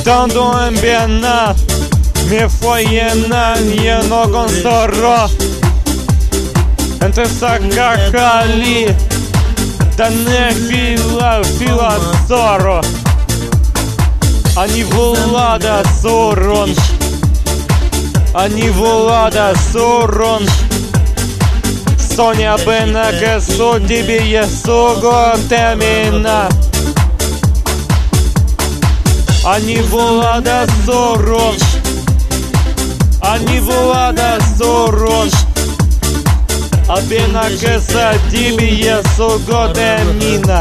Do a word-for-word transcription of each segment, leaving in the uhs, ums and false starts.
Tanto embiena mi fojena je nogon storo Ente sa kakali Da ne fila fila storo Ani volada soron Ani volada soron Sonia bena che so тебе je sogo temina Ani volada soron Ani volada soron Abena che sa тебе je sogo temina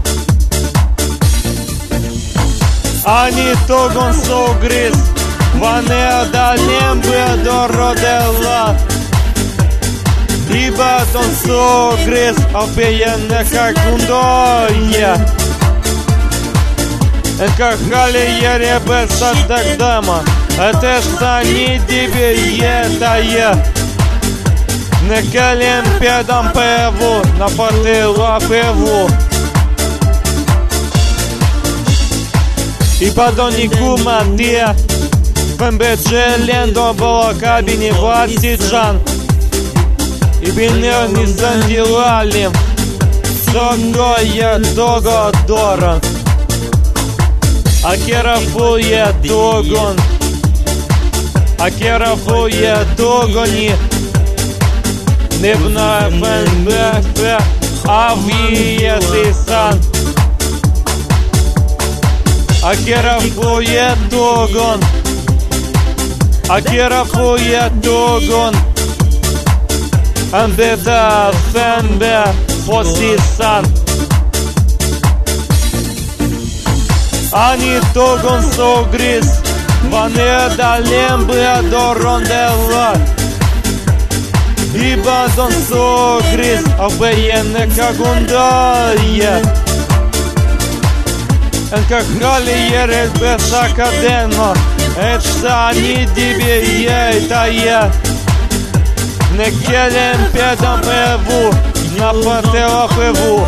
Ani togon sogris Vane da lembe dorodela Iba ton sogris Apejene kakundoje Как халия ребеса так дама Это сани тебе етая Не келем педам певу Напотила певу И подони кума тия Фембеджелен до было кабини ватиджан И бинер не зандилалим Согоя дого доран Акерафу je dogon Akerafu je dogoni Nebna fenbefe Avije sisan Akerafu je dogon Akerafu je dogon Ambeda fenbe Fosisan Ani togon sogris Vane da lembe dorondela Iba don sogris Apejene kagundaje Enka hali jere besa kadeno Et sani dibe jetaje Ne kelem pedam pevu Napatela pevu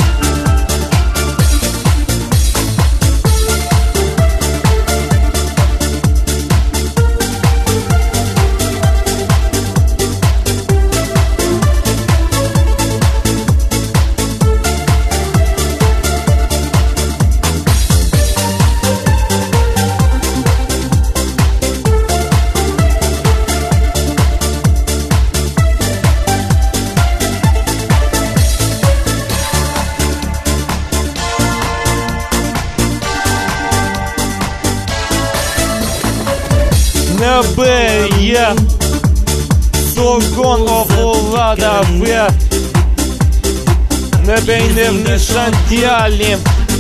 Ne beje Sogon ovulada ve Ne bejne v nishandjalim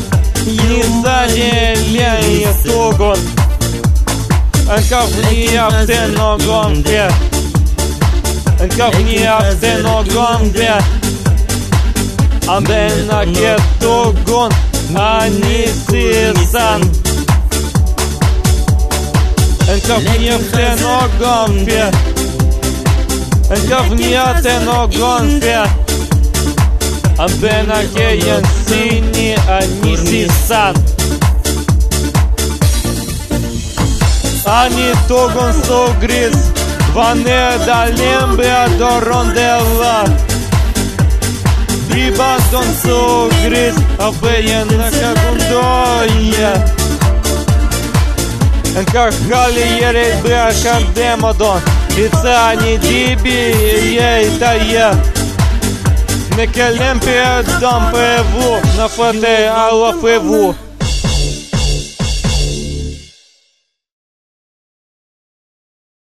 Nizadelje sogon Enka vnijapte nogon ve Enka vnijapte nogon ve Ambena ke togon Anisisan Enka vnijapte nogon ve Enka vnijapte nogon ve Ambena ke jansini Anisisan Ani togon sogris Vane da lembe dorondela Iba don sogris Apejene kagundoje Enka hali jere bea kandemodon Icani dibi jetaje Ne kelem pedam pevu Na fate ala pevu